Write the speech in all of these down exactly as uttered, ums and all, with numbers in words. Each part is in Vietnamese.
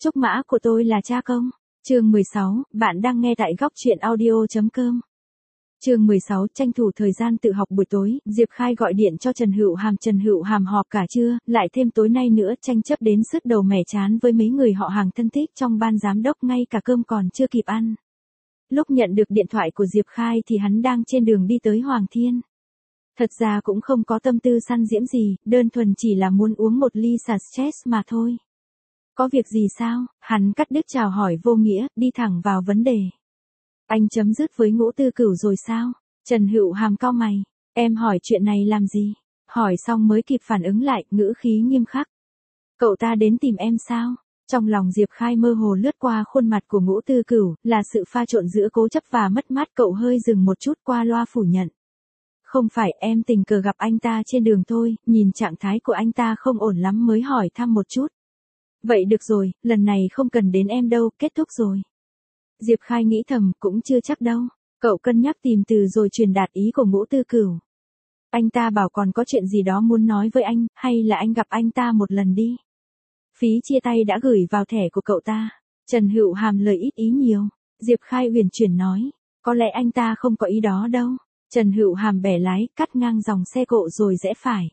Trúc mã của tôi là cha công. Chương mười sáu, bạn đang nghe tại góc truyện audio.com. Chương mười sáu, tranh thủ thời gian tự học buổi tối, Diệp Khai gọi điện cho Trần Hữu Hàm. Trần Hữu Hàm họp cả trưa, lại thêm tối nay nữa, tranh chấp đến sứt đầu mẻ chán với mấy người họ hàng thân thích trong ban giám đốc, ngay cả cơm còn chưa kịp ăn. Lúc nhận được điện thoại của Diệp Khai thì hắn đang trên đường đi tới Hoàng Thiên. Thật ra cũng không có tâm tư săn diễm gì, đơn thuần chỉ là muốn uống một ly xả stress mà thôi. Có việc gì sao? Hắn cắt đứt chào hỏi vô nghĩa, đi thẳng vào vấn đề. Anh chấm dứt với Ngũ Tư Cửu rồi sao? Trần Hữu Hàm cau mày. Em hỏi chuyện này làm gì? Hỏi xong mới kịp phản ứng lại, ngữ khí nghiêm khắc. Cậu ta đến tìm em sao? Trong lòng Diệp Khai mơ hồ lướt qua khuôn mặt của Ngũ Tư Cửu, là sự pha trộn giữa cố chấp và mất mát. Cậu hơi dừng một chút, qua loa phủ nhận. Không phải, em tình cờ gặp anh ta trên đường thôi, nhìn trạng thái của anh ta không ổn lắm mới hỏi thăm một chút. Vậy được rồi, lần này không cần đến em đâu, kết thúc rồi. Diệp Khai nghĩ thầm, cũng chưa chắc đâu. Cậu cân nhắc tìm từ rồi truyền đạt ý của Ngũ Tư Cửu. Anh ta bảo còn có chuyện gì đó muốn nói với anh, hay là anh gặp anh ta một lần đi. Phí chia tay đã gửi vào thẻ của cậu ta. Trần Hữu Hàm lời ít ý nhiều. Diệp Khai uyển chuyển nói, có lẽ anh ta không có ý đó đâu. Trần Hữu Hàm bẻ lái, cắt ngang dòng xe cộ rồi rẽ phải.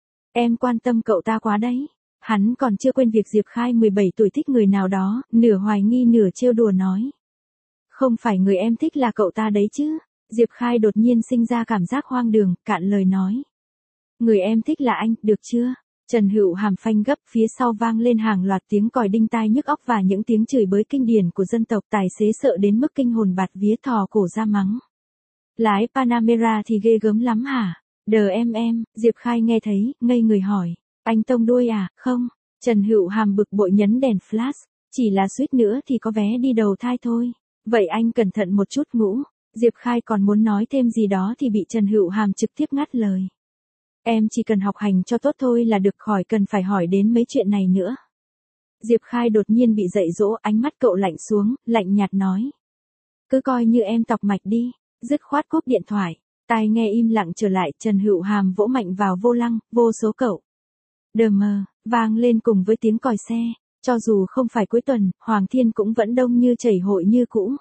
Em quan tâm cậu ta quá đấy. Hắn còn chưa quên việc Diệp Khai mười bảy tuổi thích người nào đó, nửa hoài nghi nửa trêu đùa nói. Không phải người em thích là cậu ta đấy chứ. Diệp Khai đột nhiên sinh ra cảm giác hoang đường, cạn lời nói. Người em thích là anh, được chưa? Trần Hữu Hàm phanh gấp, phía sau vang lên hàng loạt tiếng còi đinh tai nhức óc và những tiếng chửi bới kinh điển của dân tộc. Tài xế sợ đến mức kinh hồn bạt vía, thò cổ ra mắng. Lái Panamera thì ghê gớm lắm hả? Đờ em em, Diệp Khai nghe thấy, ngây người hỏi. Anh tông đuôi à? Không. Trần Hữu Hàm bực bội nhấn đèn flash. Chỉ là suýt nữa thì có vé đi đầu thai thôi. Vậy anh cẩn thận một chút Ngũ. Diệp Khai còn muốn nói thêm gì đó thì bị Trần Hữu Hàm trực tiếp ngắt lời. Em chỉ cần học hành cho tốt thôi là được, khỏi cần phải hỏi đến mấy chuyện này nữa. Diệp Khai đột nhiên bị dạy dỗ, ánh mắt cậu lạnh xuống, lạnh nhạt nói. Cứ coi như em tọc mạch đi. Dứt khoát cúp điện thoại. Tai nghe im lặng trở lại, Trần Hữu Hàm vỗ mạnh vào vô lăng, vô số cậu. Đờ mờ, vang lên cùng với tiếng còi xe. Cho dù không phải cuối tuần, Hoàng Thiên cũng vẫn đông như chảy hội như cũ.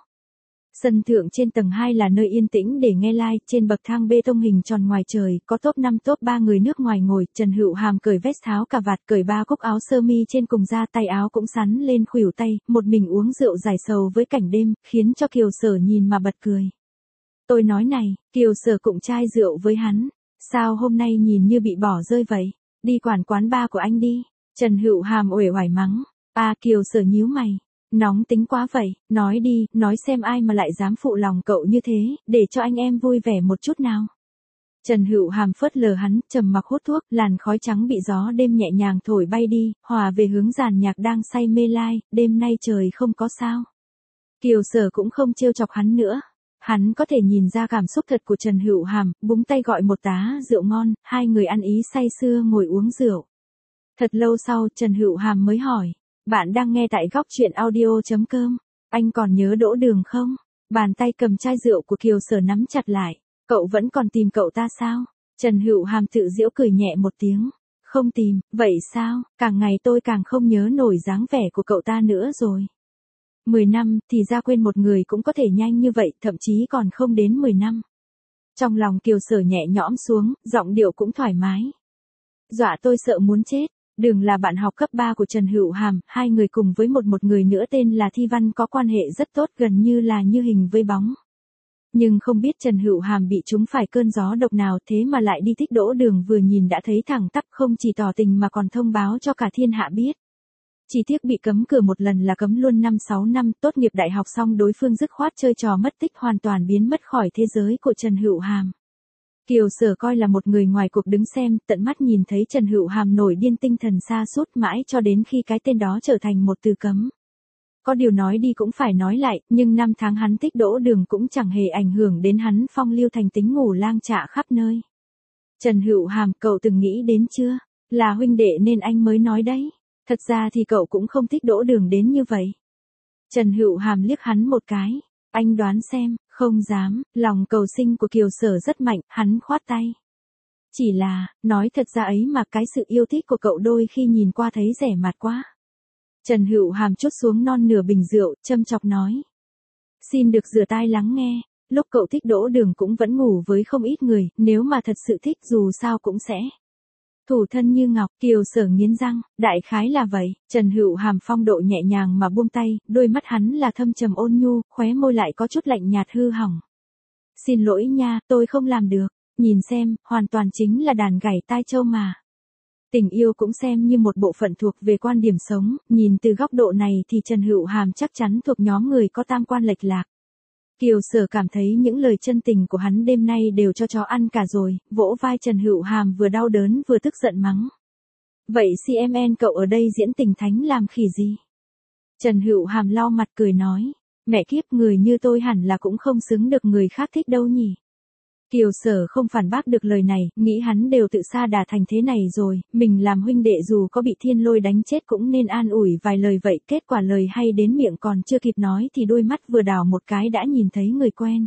Sân thượng trên tầng hai là nơi yên tĩnh để nghe live. Trên bậc thang bê tông hình tròn ngoài trời, có top năm top ba người nước ngoài ngồi. Trần Hữu Hàm cởi vest tháo cà vạt, cởi ba cúc áo sơ mi trên cùng da, tay áo cũng sắn lên khuỷu tay, một mình uống rượu giải sầu với cảnh đêm, khiến cho Kiều Sở nhìn mà bật cười. Tôi nói này, Kiều Sở cũng chai rượu với hắn. Sao hôm nay nhìn như bị bỏ rơi vậy? Đi quản quán bar của anh đi. Trần Hữu Hàm uể oải mắng. À, Kiều Sở nhíu mày. Nóng tính quá vậy, nói đi, nói xem ai mà lại dám phụ lòng cậu như thế, để cho anh em vui vẻ một chút nào. Trần Hữu Hàm phớt lờ hắn, trầm mặc hút thuốc, làn khói trắng bị gió đêm nhẹ nhàng thổi bay đi, hòa về hướng dàn nhạc đang say mê lai, đêm nay trời không có sao. Kiều Sở cũng không trêu chọc hắn nữa. Hắn có thể nhìn ra cảm xúc thật của Trần Hữu Hàm, búng tay gọi một tá rượu ngon, hai người ăn ý say sưa ngồi uống rượu. Thật lâu sau, Trần Hữu Hàm mới hỏi, bạn đang nghe tại góc truyện audio.com, anh còn nhớ Đỗ Đường không? Bàn tay cầm chai rượu của Kiều Sở nắm chặt lại, cậu vẫn còn tìm cậu ta sao? Trần Hữu Hàm tự giễu cười nhẹ một tiếng, không tìm, vậy sao? Càng ngày tôi càng không nhớ nổi dáng vẻ của cậu ta nữa rồi. Mười năm, thì ra quên một người cũng có thể nhanh như vậy, thậm chí còn không đến mười năm. Trong lòng Kiều Sở nhẹ nhõm xuống, giọng điệu cũng thoải mái. Dọa tôi sợ muốn chết. Đường là bạn học cấp ba của Trần Hữu Hàm, hai người cùng với một một người nữa tên là Thi Văn có quan hệ rất tốt, gần như là như hình với bóng. Nhưng không biết Trần Hữu Hàm bị trúng phải cơn gió độc nào thế mà lại đi thích Đỗ Đường, vừa nhìn đã thấy thẳng tắp, không chỉ tỏ tình mà còn thông báo cho cả thiên hạ biết. Chỉ tiếc bị cấm cửa một lần là cấm luôn năm sáu năm, tốt nghiệp đại học xong đối phương dứt khoát chơi trò mất tích, hoàn toàn biến mất khỏi thế giới của Trần Hữu Hàm. Kiều Sở coi là một người ngoài cuộc đứng xem, tận mắt nhìn thấy Trần Hữu Hàm nổi điên, tinh thần sa sút mãi cho đến khi cái tên đó trở thành một từ cấm. Có điều nói đi cũng phải nói lại, nhưng năm tháng hắn thích Đỗ Đường cũng chẳng hề ảnh hưởng đến hắn phong lưu thành tính ngủ lang trạ khắp nơi. Trần Hữu Hàm, cậu từng nghĩ đến chưa? Là huynh đệ nên anh mới nói đấy. Thật ra thì cậu cũng không thích Đỗ Đường đến như vậy. Trần Hữu Hàm liếc hắn một cái. Anh đoán xem, không dám, lòng cầu sinh của Kiều Sở rất mạnh, hắn khoát tay. Chỉ là, nói thật ra ấy mà, cái sự yêu thích của cậu đôi khi nhìn qua thấy rẻ mạt quá. Trần Hữu Hàm trút xuống non nửa bình rượu, châm chọc nói. Xin được rửa tai lắng nghe, lúc cậu thích Đỗ Đường cũng vẫn ngủ với không ít người, nếu mà thật sự thích dù sao cũng sẽ thủ thân như ngọc. Kiều Sở nghiến răng, đại khái là vậy. Trần Hữu Hàm phong độ nhẹ nhàng mà buông tay, đôi mắt hắn là thâm trầm ôn nhu, khóe môi lại có chút lạnh nhạt hư hỏng. Xin lỗi nha, tôi không làm được. Nhìn xem, hoàn toàn chính là đàn gảy tai châu mà. Tình yêu cũng xem như một bộ phận thuộc về quan điểm sống, nhìn từ góc độ này thì Trần Hữu Hàm chắc chắn thuộc nhóm người có tam quan lệch lạc. Kiều Sở cảm thấy những lời chân tình của hắn đêm nay đều cho chó ăn cả rồi, vỗ vai Trần Hữu Hàm vừa đau đớn vừa tức giận mắng. Vậy xê em en cậu ở đây diễn tình thánh làm khỉ gì? Trần Hữu Hàm lau mặt cười nói, mẹ kiếp, người như tôi hẳn là cũng không xứng được người khác thích đâu nhỉ. Kiều Sở không phản bác được lời này, nghĩ hắn đều tự sa đà thành thế này rồi, mình làm huynh đệ dù có bị thiên lôi đánh chết cũng nên an ủi vài lời vậy, kết quả lời hay đến miệng còn chưa kịp nói thì đôi mắt vừa đảo một cái đã nhìn thấy người quen.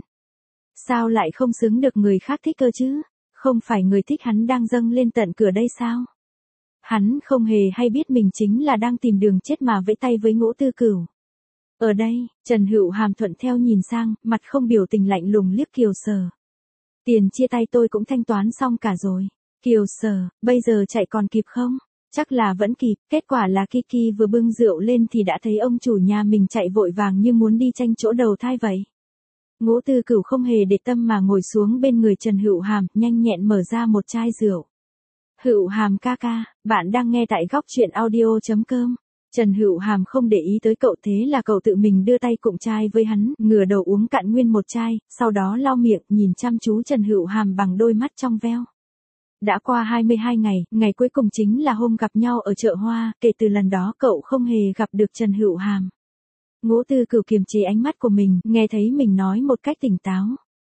Sao lại không xứng được người khác thích cơ chứ? Không phải người thích hắn đang dâng lên tận cửa đây sao? Hắn không hề hay biết mình chính là đang tìm đường chết mà vẫy tay với Ngũ Tư Cửu. Ở đây, Trần Hữu Hàm thuận theo nhìn sang, mặt không biểu tình lạnh lùng liếc Kiều Sở. Tiền chia tay tôi cũng thanh toán xong cả rồi. Kiều Sở, bây giờ chạy còn kịp không? Chắc là vẫn kịp, kết quả là Kiki vừa bưng rượu lên thì đã thấy ông chủ nhà mình chạy vội vàng như muốn đi tranh chỗ đầu thai vậy. Ngũ Tư Cửu không hề để tâm mà ngồi xuống bên người Trần Hữu Hàm, nhanh nhẹn mở ra một chai rượu. Hữu Hàm ca ca, bạn đang nghe tại góc truyện audio chấm com. Trần Hữu Hàm không để ý tới cậu, thế là cậu tự mình đưa tay cụng chai với hắn, ngửa đầu uống cạn nguyên một chai, sau đó lau miệng, nhìn chăm chú Trần Hữu Hàm bằng đôi mắt trong veo. Đã qua hai mươi hai ngày, ngày cuối cùng chính là hôm gặp nhau ở chợ hoa, kể từ lần đó cậu không hề gặp được Trần Hữu Hàm. Ngũ Tư Cửu kiềm chế ánh mắt của mình, nghe thấy mình nói một cách tỉnh táo.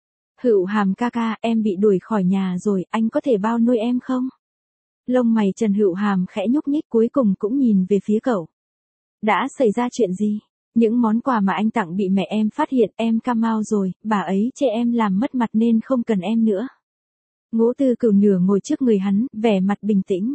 Hữu Hàm ca ca, em bị đuổi khỏi nhà rồi, anh có thể bao nuôi em không? Lông mày Trần Hữu Hàm khẽ nhúc nhích, cuối cùng cũng nhìn về phía cậu. Đã xảy ra chuyện gì? Những món quà mà anh tặng bị mẹ em phát hiện, em cam mau rồi, bà ấy chê em làm mất mặt nên không cần em nữa. Ngũ Tư Cửu nửa ngồi trước người hắn, vẻ mặt bình tĩnh.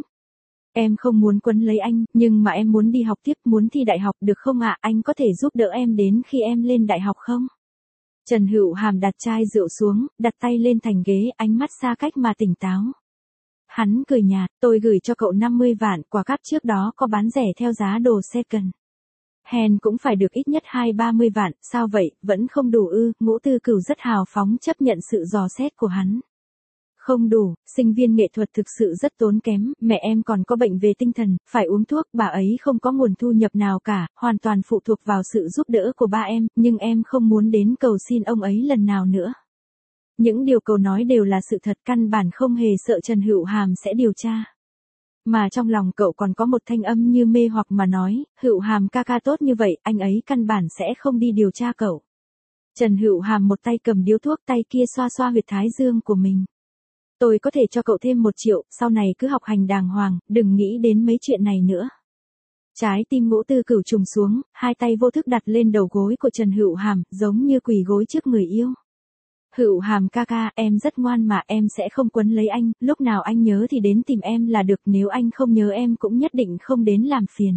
Em không muốn quấn lấy anh, nhưng mà em muốn đi học tiếp, muốn thi đại học được không ạ? Anh có thể giúp đỡ em đến khi em lên đại học không? Trần Hữu Hàm đặt chai rượu xuống, đặt tay lên thành ghế, ánh mắt xa cách mà tỉnh táo. Hắn cười nhạt, tôi gửi cho cậu năm mươi vạn, quà cáp trước đó có bán rẻ theo giá đồ second hand cũng phải được ít nhất hai ba mươi vạn, sao vậy, vẫn không đủ ư? Ngũ Tư Cửu rất hào phóng chấp nhận sự dò xét của hắn. Không đủ, sinh viên nghệ thuật thực sự rất tốn kém, mẹ em còn có bệnh về tinh thần, phải uống thuốc, bà ấy không có nguồn thu nhập nào cả, hoàn toàn phụ thuộc vào sự giúp đỡ của ba em, nhưng em không muốn đến cầu xin ông ấy lần nào nữa. Những điều cậu nói đều là sự thật, căn bản không hề sợ Trần Hữu Hàm sẽ điều tra. Mà trong lòng cậu còn có một thanh âm như mê hoặc mà nói, Hữu Hàm ca ca tốt như vậy, anh ấy căn bản sẽ không đi điều tra cậu. Trần Hữu Hàm một tay cầm điếu thuốc, tay kia xoa xoa huyệt thái dương của mình. Tôi có thể cho cậu thêm một triệu, sau này cứ học hành đàng hoàng, đừng nghĩ đến mấy chuyện này nữa. Trái tim Ngũ Tư Cửu trùng xuống, hai tay vô thức đặt lên đầu gối của Trần Hữu Hàm, giống như quỳ gối trước người yêu. Hữu Hàm ca ca, em rất ngoan mà, em sẽ không quấn lấy anh, lúc nào anh nhớ thì đến tìm em là được, nếu anh không nhớ em cũng nhất định không đến làm phiền.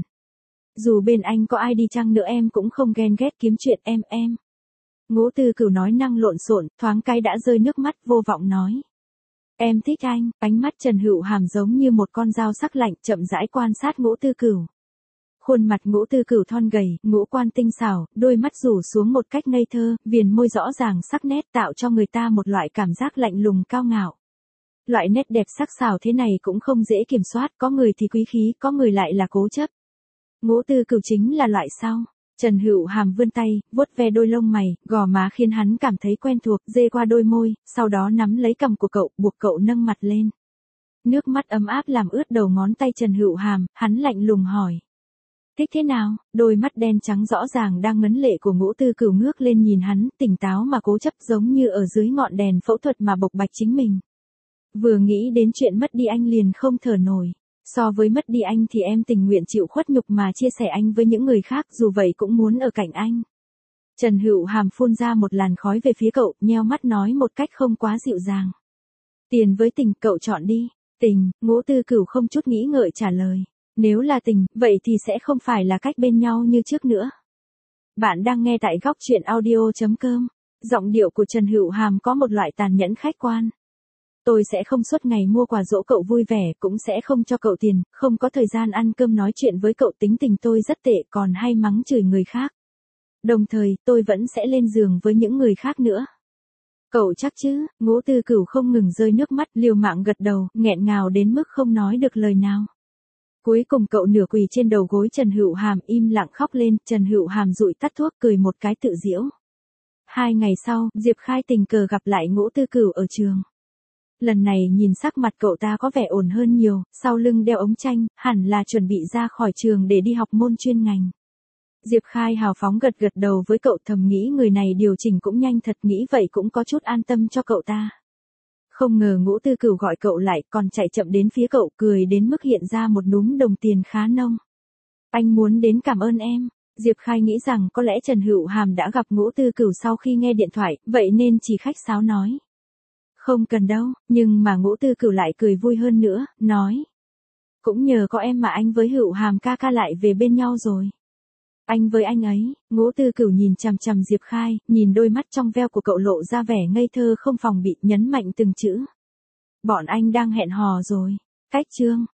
Dù bên anh có ai đi chăng nữa em cũng không ghen ghét kiếm chuyện em em. Ngũ Tư Cửu nói năng lộn xộn, thoáng cái đã rơi nước mắt, vô vọng nói. Em thích anh, ánh mắt Trần Hữu Hàm giống như một con dao sắc lạnh, chậm rãi quan sát Ngũ Tư Cửu. Khuôn mặt Ngũ Tư Cửu thon gầy, ngũ quan tinh xảo, đôi mắt rủ xuống một cách ngây thơ, viền môi rõ ràng sắc nét tạo cho người ta một loại cảm giác lạnh lùng cao ngạo. Loại nét đẹp sắc sảo thế này cũng không dễ kiểm soát, có người thì quý khí, có người lại là cố chấp. Ngũ Tư Cửu chính là loại sau. Trần Hữu Hàm vươn tay, vuốt ve đôi lông mày, gò má khiến hắn cảm thấy quen thuộc, dê qua đôi môi, sau đó nắm lấy cằm của cậu, buộc cậu nâng mặt lên. Nước mắt ấm áp làm ướt đầu ngón tay Trần Hữu Hàm, hắn lạnh lùng hỏi. Thích thế nào? Đôi mắt đen trắng rõ ràng đang ngấn lệ của Ngũ Tư Cửu ngước lên nhìn hắn, tỉnh táo mà cố chấp, giống như ở dưới ngọn đèn phẫu thuật mà bộc bạch chính mình. Vừa nghĩ đến chuyện mất đi anh liền không thở nổi. So với mất đi anh thì em tình nguyện chịu khuất nhục mà chia sẻ anh với những người khác, dù vậy cũng muốn ở cạnh anh. Trần Hữu Hàm phun ra một làn khói về phía cậu, nheo mắt nói một cách không quá dịu dàng. Tiền với tình, cậu chọn đi. Tình, Ngũ Tư Cửu không chút nghĩ ngợi trả lời. Nếu là tình, vậy thì sẽ không phải là cách bên nhau như trước nữa. Bạn đang nghe tại góc chuyện audio.com. Giọng điệu của Trần Hữu Hàm có một loại tàn nhẫn khách quan. Tôi sẽ không suốt ngày mua quà dỗ cậu vui vẻ, cũng sẽ không cho cậu tiền, không có thời gian ăn cơm nói chuyện với cậu, tính tình tôi rất tệ, còn hay mắng chửi người khác. Đồng thời, tôi vẫn sẽ lên giường với những người khác nữa. Cậu chắc chứ? Ngũ Tư Cửu không ngừng rơi nước mắt, liều mạng gật đầu, nghẹn ngào đến mức không nói được lời nào. Cuối cùng cậu nửa quỳ trên đầu gối Trần Hữu Hàm, im lặng khóc lên. Trần Hữu Hàm dụi tắt thuốc, cười một cái tự giễu. Hai ngày sau, Diệp Khai tình cờ gặp lại Ngũ Tư Cửu ở trường. Lần này nhìn sắc mặt cậu ta có vẻ ổn hơn nhiều, sau lưng đeo ống tranh, hẳn là chuẩn bị ra khỏi trường để đi học môn chuyên ngành. Diệp Khai hào phóng gật gật đầu với cậu, thầm nghĩ người này điều chỉnh cũng nhanh thật, nghĩ vậy cũng có chút an tâm cho cậu ta. Không ngờ Ngũ Tư Cửu gọi cậu lại, còn chạy chậm đến phía cậu, cười đến mức hiện ra một núm đồng tiền khá nông. Anh muốn đến cảm ơn em. Diệp Khai nghĩ rằng có lẽ Trần Hữu Hàm đã gặp Ngũ Tư Cửu sau khi nghe điện thoại, vậy nên chỉ khách sáo nói. Không cần đâu, nhưng mà Ngũ Tư Cửu lại cười vui hơn nữa, nói. Cũng nhờ có em mà anh với Hữu Hàm ca ca lại về bên nhau rồi. Anh với anh ấy. Ngũ Tư Cửu nhìn chằm chằm Diệp Khai, nhìn đôi mắt trong veo của cậu lộ ra vẻ ngây thơ không phòng bị, nhấn mạnh từng chữ. Bọn anh đang hẹn hò rồi. Cách chương.